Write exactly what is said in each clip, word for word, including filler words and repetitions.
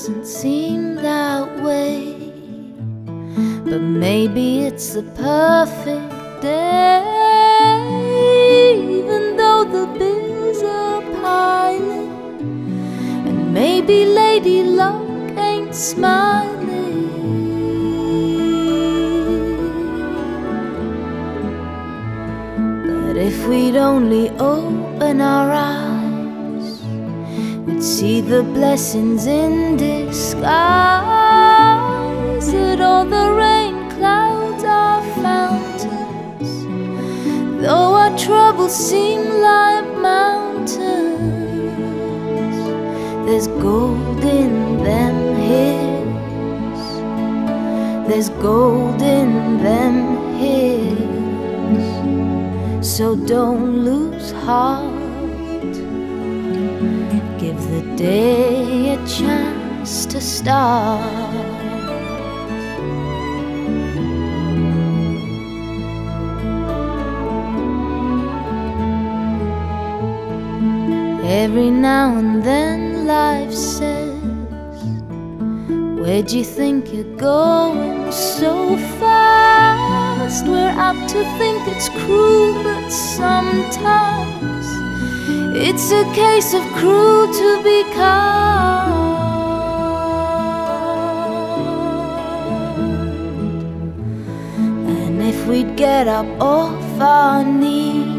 doesn't seem that way, but maybe it's a perfect day. Even though the bills are piling, and maybe Lady Luck ain't smiling, but if we'd only open our eyes, we'd see the blessings in disguise, that all the rain clouds are fountains, though our troubles seem like mountains. There's gold in them hills, there's gold in them hills. So don't lose heart, give the day a chance to start. Every now and then life says, where'd you think you're going so fast? We're apt to think it's cruel, but sometimes it's a case of cruel to be kind. And if we'd get up off our knees,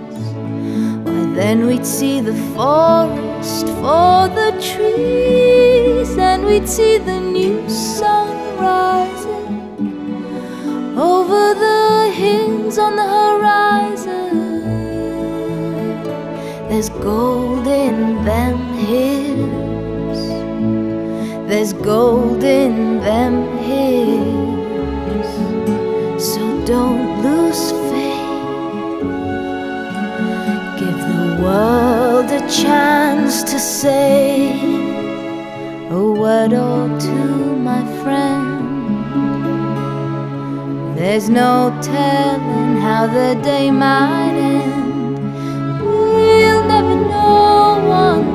then we'd see the forest for the trees, and we'd see the new sun rising over the hills on the horizon. There's gold in them hills, there's gold in them hills. So don't lose faith, world a chance to say a word or two, my friend. There's no telling how the day might end. We'll never know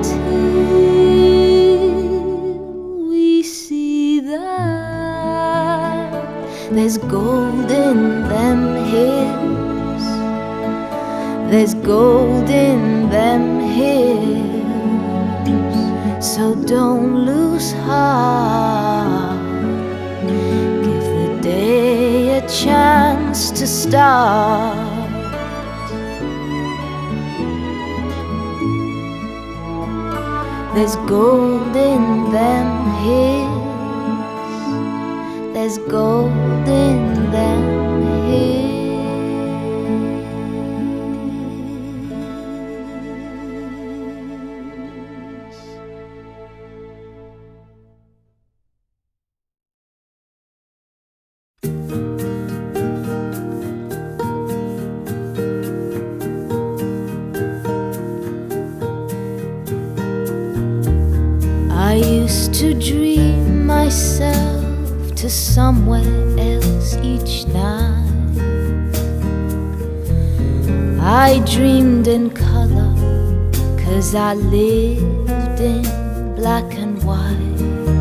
until we see that there's gold in them hills, there's gold in them hills. So don't lose heart, give the day a chance to start. There's gold in them hills, there's gold in them hills. I used to dream myself to somewhere else each night. I dreamed in color, 'cause I lived in black and white,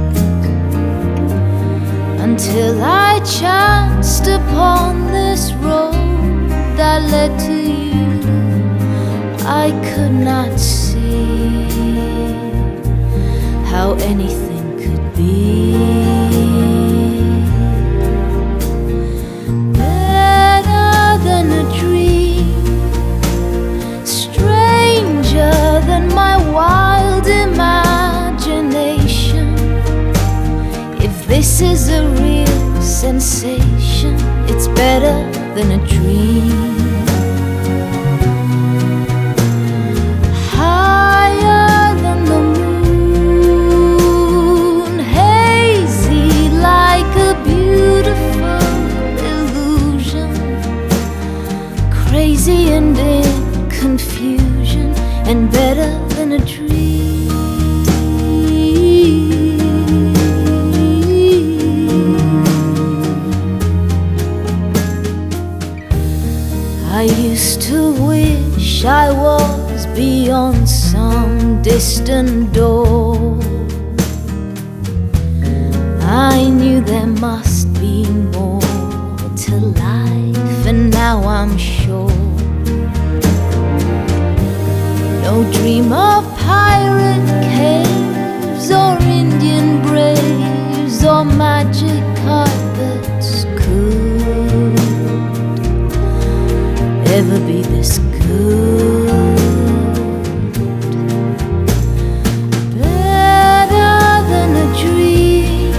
until I chanced upon this road that led to you. I could not see how anything could be better than a dream, stranger than my wild imagination. If this is a real sensation, it's better than a dream. Crazy and in confusion, and better than a dream. I used to wish I was beyond some distant door, I knew there must be more to life, and now I'm sure. No dream of pirate caves or Indian braves or magic carpets could ever be this good. Better than a dream,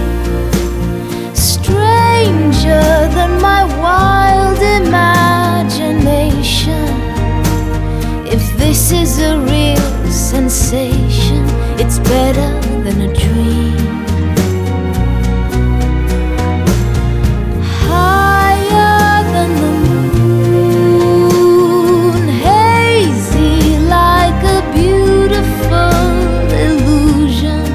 stranger than my wild imagination. If this is a real sensation, it's better than a dream. Higher than the moon, hazy like a beautiful illusion,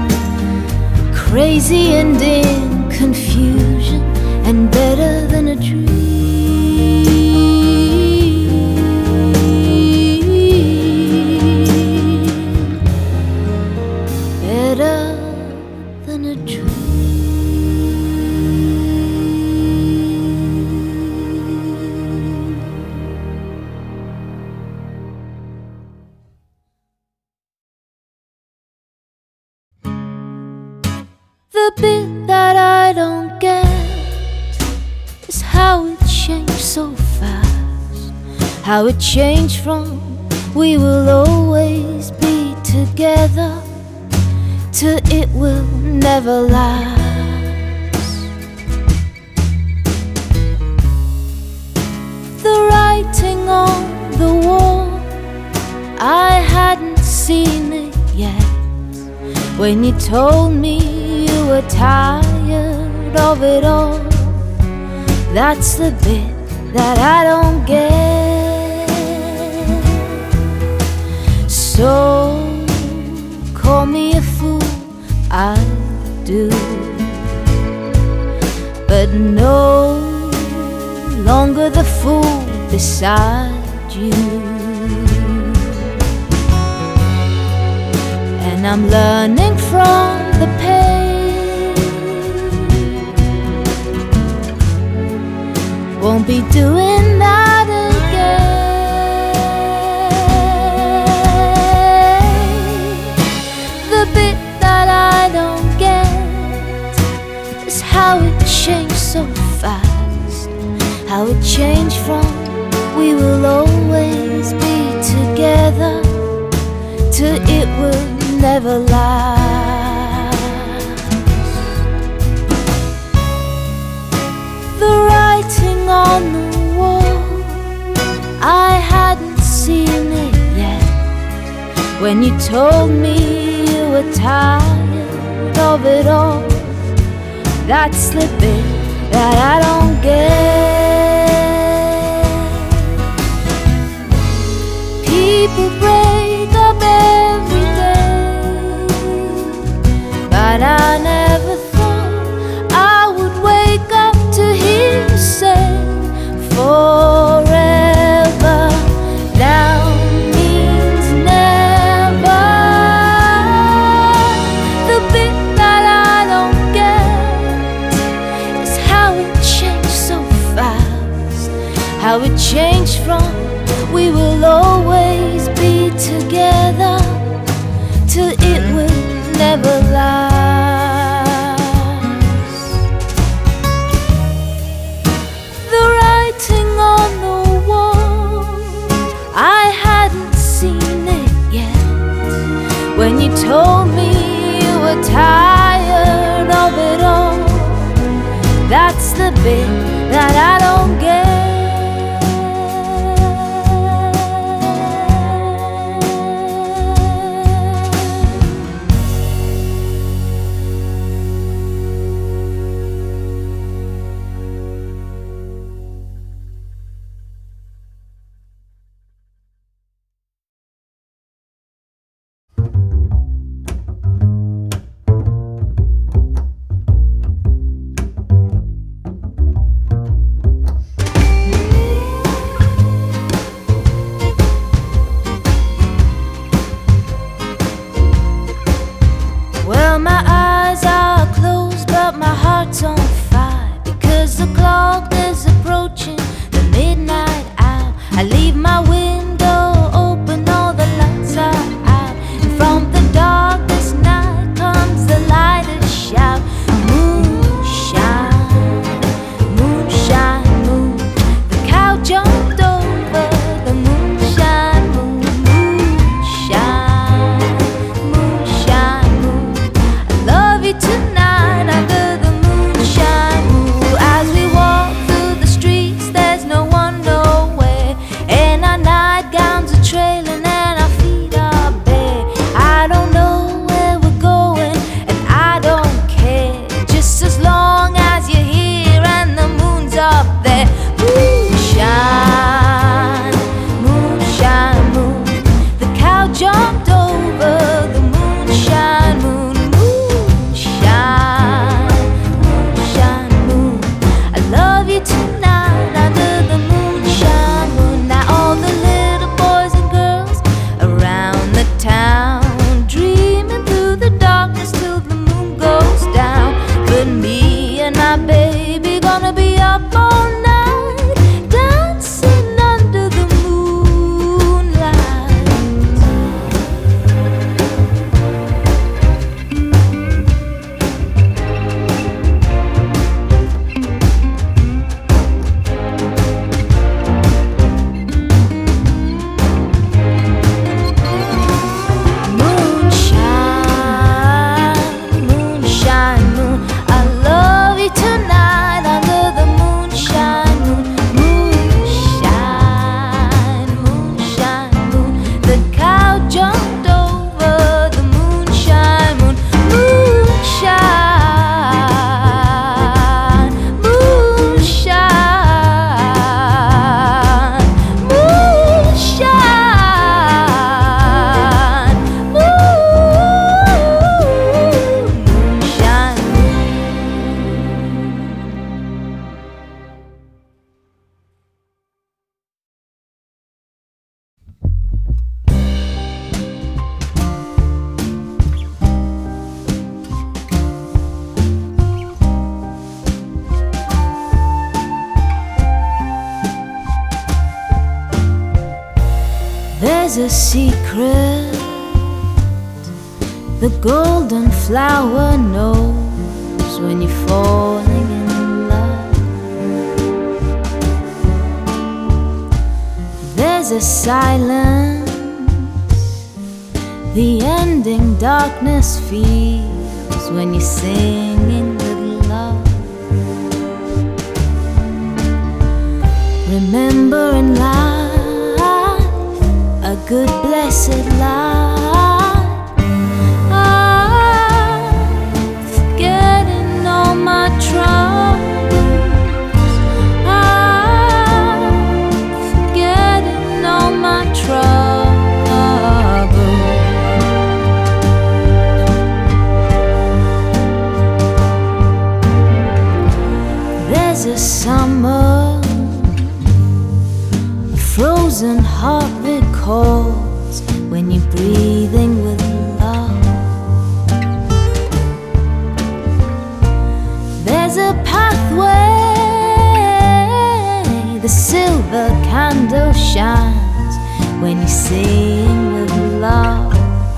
crazy and in confusion, and better than a dream. The bit that I don't get is how it changed so fast. How it changed from we will always be together to it will never last. The writing on the wall, I hadn't seen it yet when you told me you were tired of it all. That's the bit that I don't get. So call me a fool, I do, but no longer the fool beside you. And I'm learning from the pain, won't be doing that again. The bit that I don't get is how it changed so fast. How it changed from we will always be together to it will never last. The writing on the wall, I hadn't seen it yet when you told me you were tired of it all. That's the bit that I don't get. People break up every day, but I never thought I would wake up to hear you say forever now means never. The bit that I don't get is how it changed so fast. How it changed from we will always be together till it will never last. The writing on the wall, I hadn't seen it yet when you told me you were tired of it all. That's the bit that I don't get. heart's on fire because the clock is approaching the midnight hour. I leave my window open, all the lights are out, and from the darkest night comes the lightest shout. Moonshine, moonshine, moon. The cow jumped over the moonshine moon. Moonshine, moonshine moon. I love you tonight under the moonshine moon. As we walk through the streets, there's no one nowhere, and our nightgowns are trailing and our feet are bare. I don't know where we're going and I don't care, just as long as you're here and the moon's up there. Moonshine, moonshine moon. The cow jumped over the moonshine moon. Moonshine, moonshine moon. I love you tonight under the moonshine moon. Now all the little boys and girls around the town dreaming through the darkness till the moon goes down. But me and my baby gonna be up all night dancing under the moonlight. Moonshine, moonshine moon. I love you tonight under the moonshine moon. Moonshine, moonshine moon. The cow jumped over the moonshine moon. Moonshine, moonshine, moonshine, moonshine. There's a secret the golden flower knows when you're falling in love. There's a silence the ending darkness feels when you're singing with love. Remember in life a good blessed life. I'm forgetting all my troubles. I'm forgetting all my troubles. There's a summer a frozen heart recalls when you're breathing with love. There's a pathway the silver candle shines when you sing with love.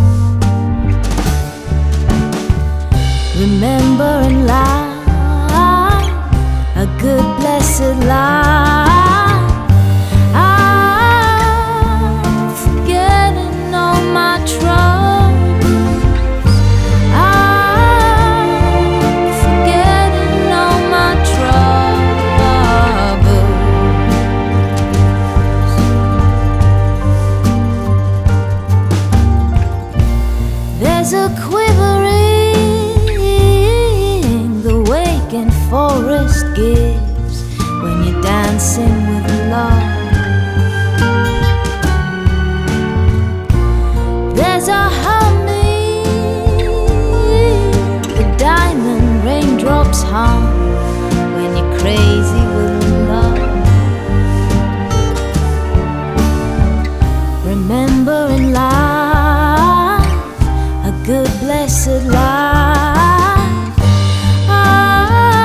Remember in life a good blessed life. I'm forgetting all my troubles. I'm forgetting all my troubles. There's a quivering the waking forest gives when you're dancing with love. There's a humming the diamond raindrops hum when you're crazy with love. Remember in life a good blessed life. Ah,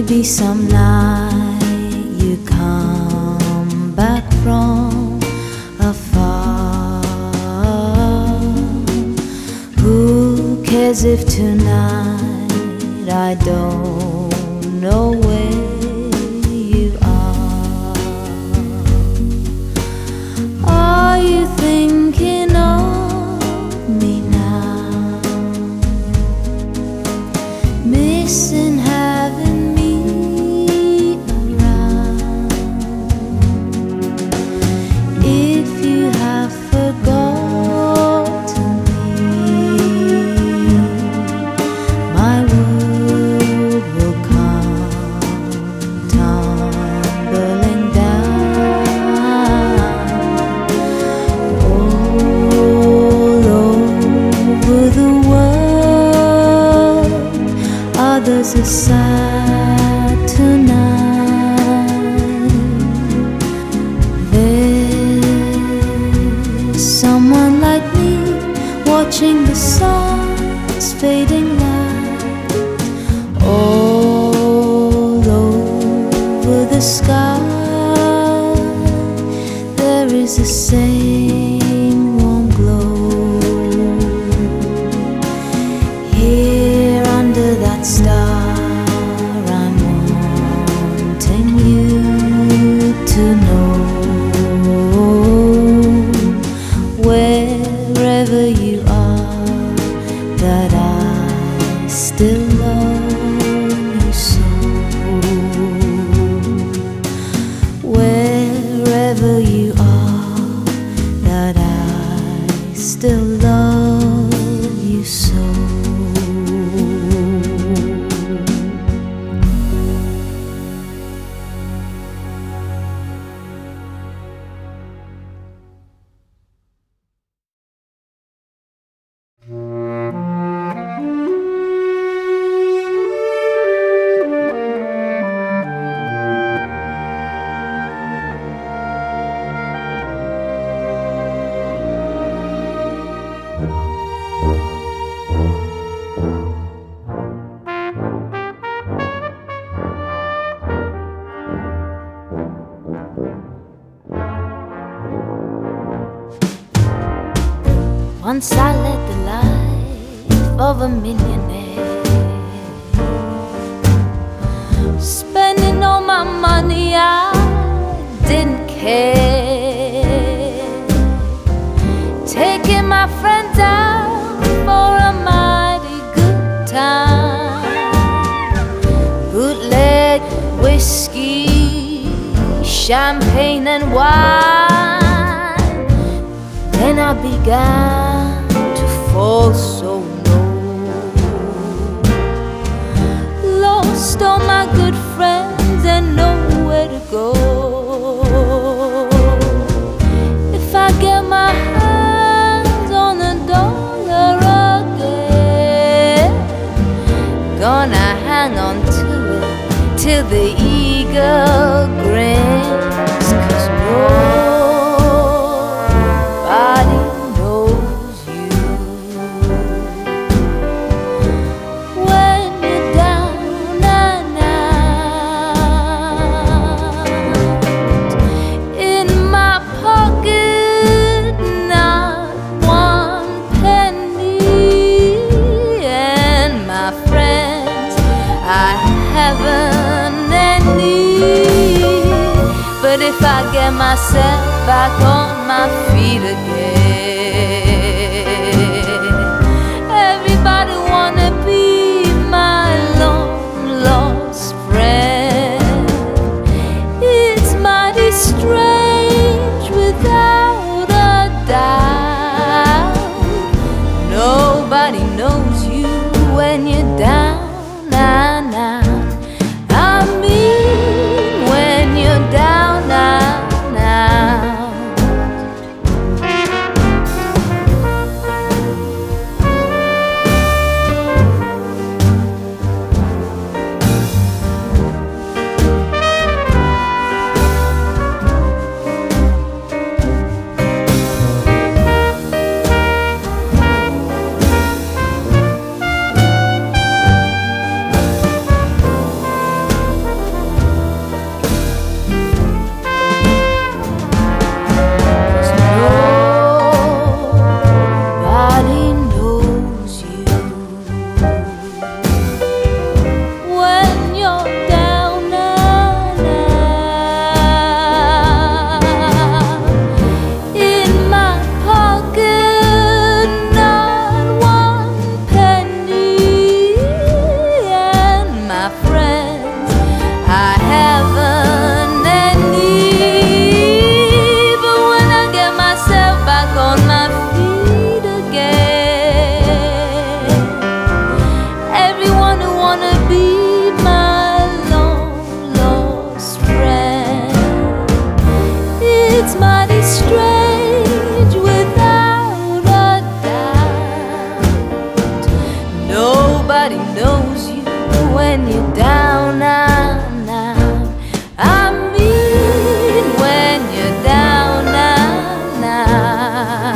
Maybe some night you come back from afar. Who cares if tonight I don't know where you are? Are you thinking of me now? Missing having me around. If you have forgotten me, my world will come tumbling down. All over the world, others are sad tonight. There's someone like me watching the sun's fading light all over the sky. There is the same warm glow here under that star. I'm wanting you to know, wherever you are, that I still love you so. Wherever you are, that I still love you so. Once I led the life of a millionaire, spending all my money, I didn't care. Taking my friends out for a mighty good time, bootleg whiskey, champagne and wine. Then I began to fall so low, lost all my good friends and nowhere to go. If I get my hands on a dollar again, gonna hang on to it till the eagle grins, 'cause no if I get myself back on my feet again. Everybody wanna be my long lost friend. It's mighty strange without a doubt. Nobody knows you when you're down and out. I mean, when you're down and out. friends. I haven't any, but when I get myself back on my feet again, everyone who wanna be my long lost friend, it's mighty strange without a doubt. Nobody knows you when you're down and out. I mean when you're down and out.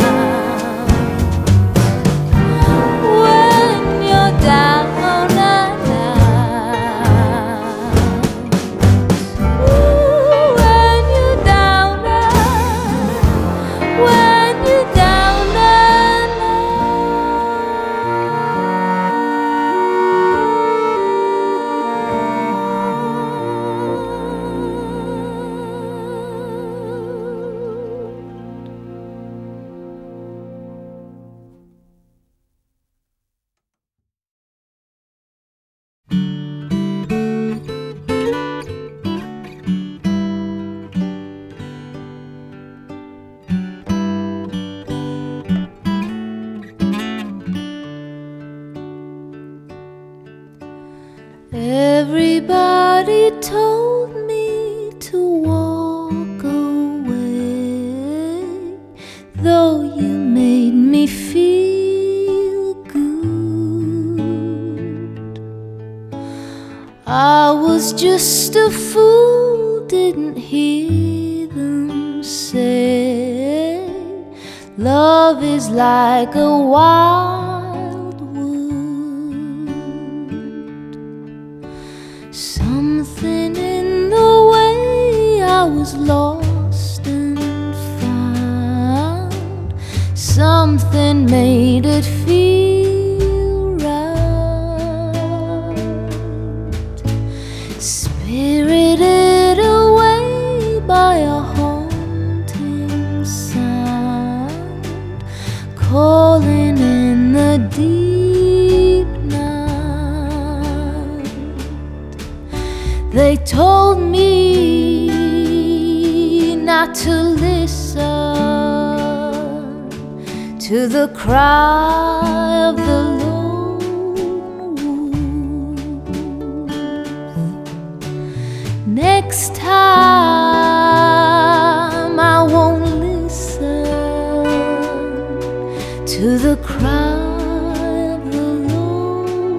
When you're down and out. Ooh, when you're down and when you're down and everybody told me to walk away, though you made me feel good. I was just a fool, didn't hear them say love is like a wild wood. Something in the way I was lost and found, something made it feel right. Spirited away by a haunting sound, calling in the deep night. They told me not to listen to the cry of the lone wolf. Next time I won't listen to the cry of the lone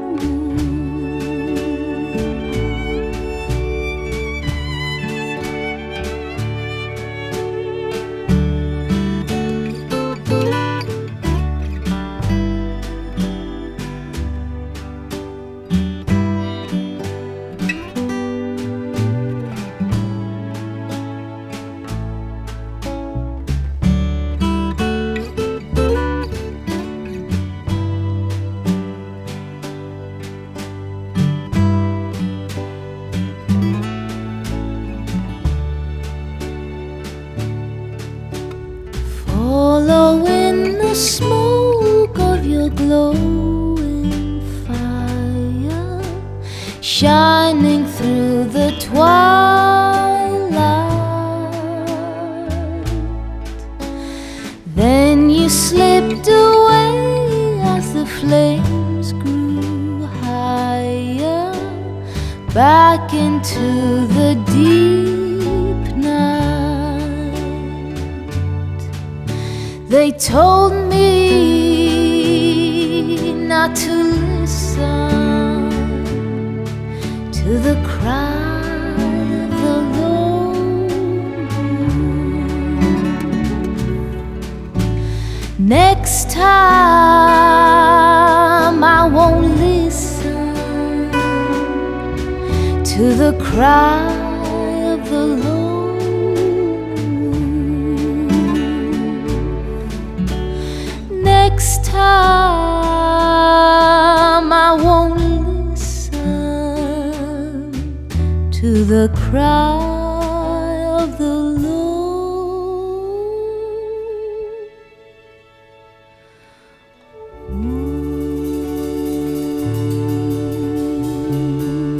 following the smoke of your glowing fire, shining through the twilight. Then you slipped away as the flames grew higher, back into the deep night. They told me not to listen to the cry of the lone wolf. Next time I won't listen to the cry of the lone wolf. Next time I won't listen to the cry of the lone wolf.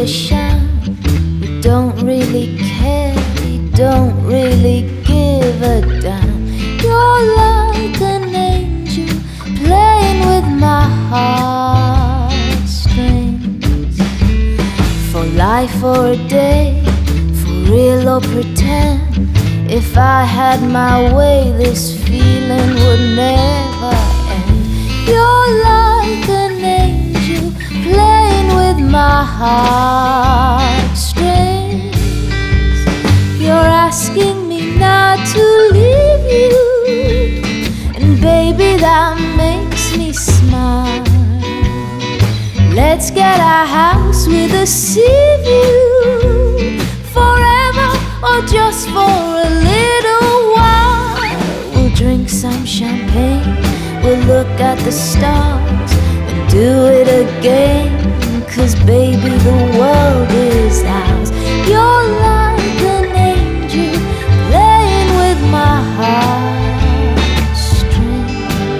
shine. You don't really care, you don't really give a damn. You're like an angel playing with my heartstrings. For life or a day, for real or pretend, if I had my way, this feeling would never end. You're like an angel playing with my heartstrings. You're asking me not to leave you, and baby, that makes me smile. Let's get a house with a sea view, forever or just for a little while. We'll drink some champagne, we'll look at the stars and do it again. 'Cause baby, the world is ours. You're like an angel playing with my heartstrings.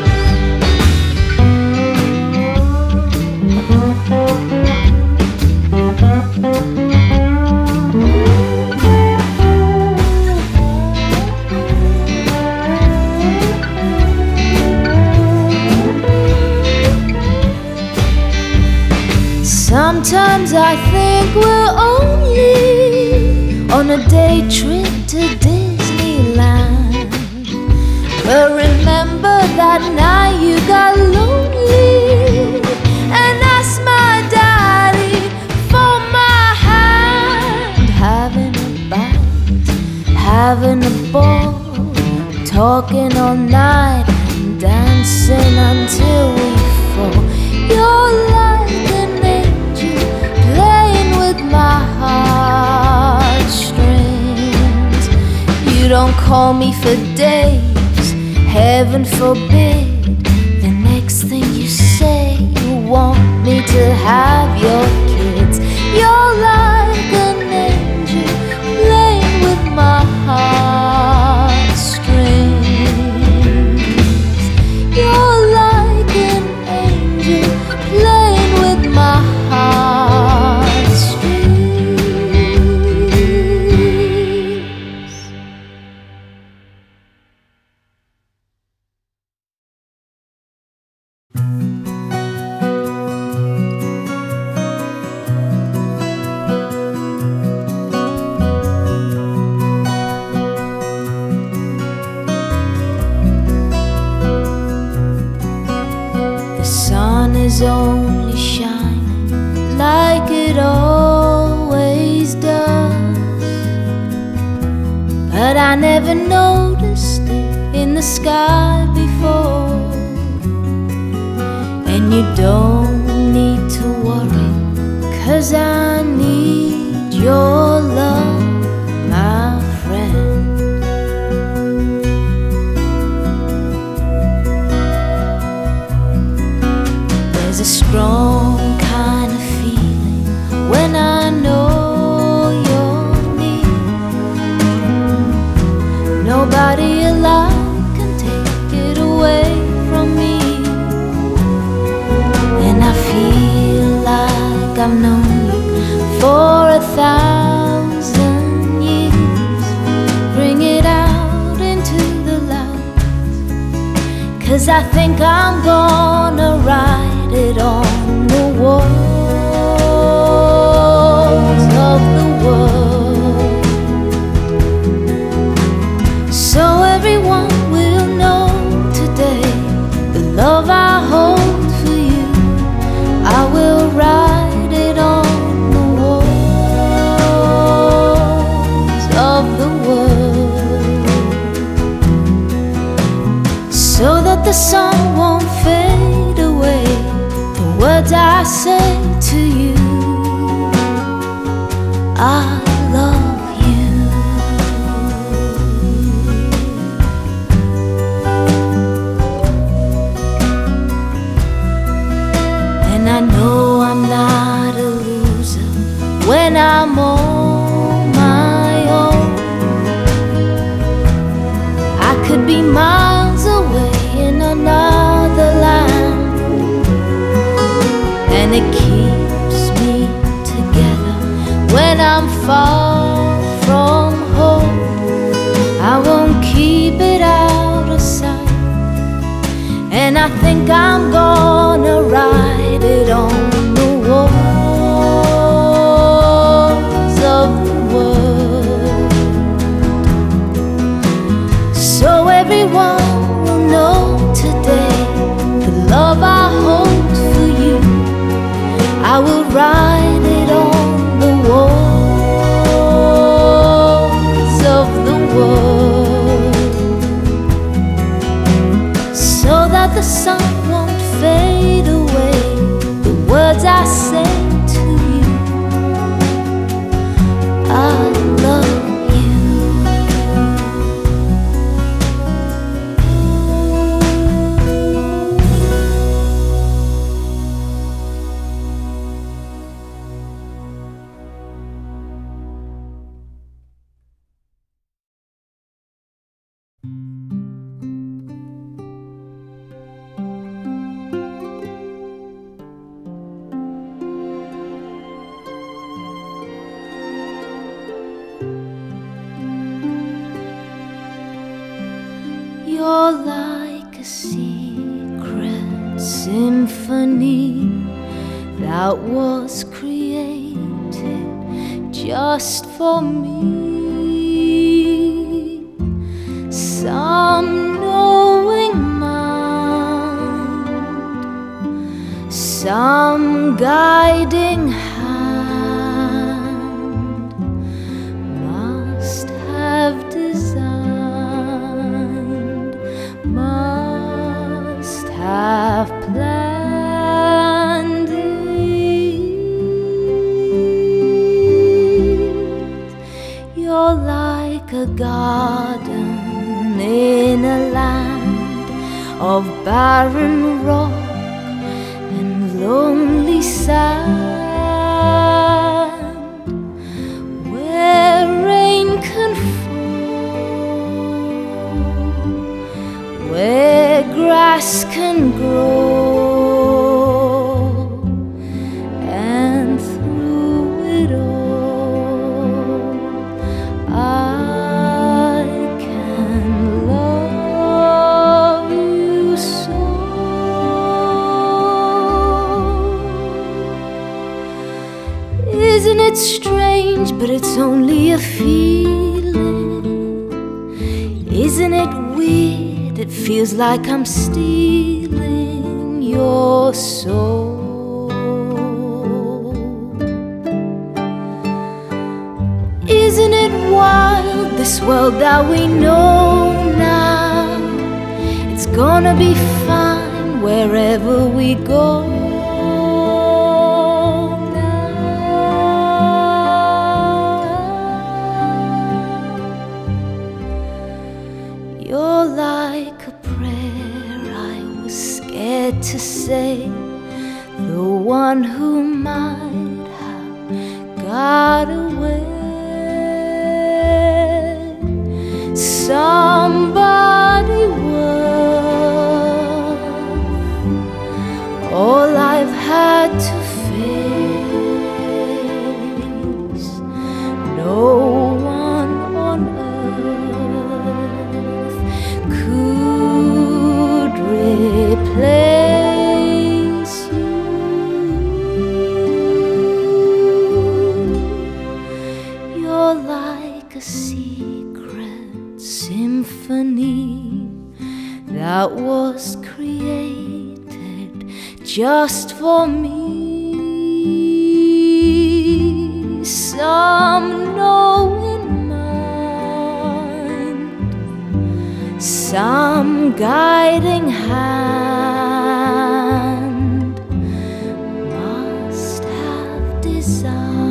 Sometimes I think we're only on a day trip to Disneyland. But remember that night you got lonely and asked my daddy for my hand. Having a bite, having a ball, talking all night and dancing until we fall. You're like an angel playing with my heartstrings. You don't call me for days, heaven forbid. The next thing you say, you want me to have your kids. You're like an angel playing with my heartstrings. You're like an angel playing with my heartstrings. The sun is only shining like it always does, but I never noticed it in the sky before. And you don't need to worry, 'cause I need your love, my friend. There's a strong kind of feeling when I know you're near. Nobody alive can take it away from me. And I feel like I've known you for a thousand years. Bring it out into the light, 'cause I think I'm gonna write it on the walls of the world, so everyone will know today the love I hold for you. I will write it on the walls of the world, so that the sun won't fade away. The words I say to you, I love you. And I know I'm not a loser when I'm on my own. I could be miles away in another land, and it keeps me together far from home. I won't keep it out of sight, and I think I'm gonna write it on the walls of the world, so everyone will know today the love I hold for you. I will write it on the walls of the world, so that the sun won't fade away the words I say to you. I love you. You're like a secret symphony that was created just for me. Some knowing mind, some guiding hand must have designed, must have planned it. You're like a garden in a land of barren rock and lonely sand, where rain can fall, where grass can grow, and through it all I can love you so. Isn't it strange, but it's only a feeling? Isn't it weird? It feels like I'm stealing your soul. Isn't it wild, this world that we know now? It's gonna be fine wherever we go now. You're like a prayer I was scared to say, the one who might have got away. Somebody worth all I've had to face. No one on earth could replace you. You're like a secret symphony that was created just for me. Some knowing mind, some guiding hand must have designed,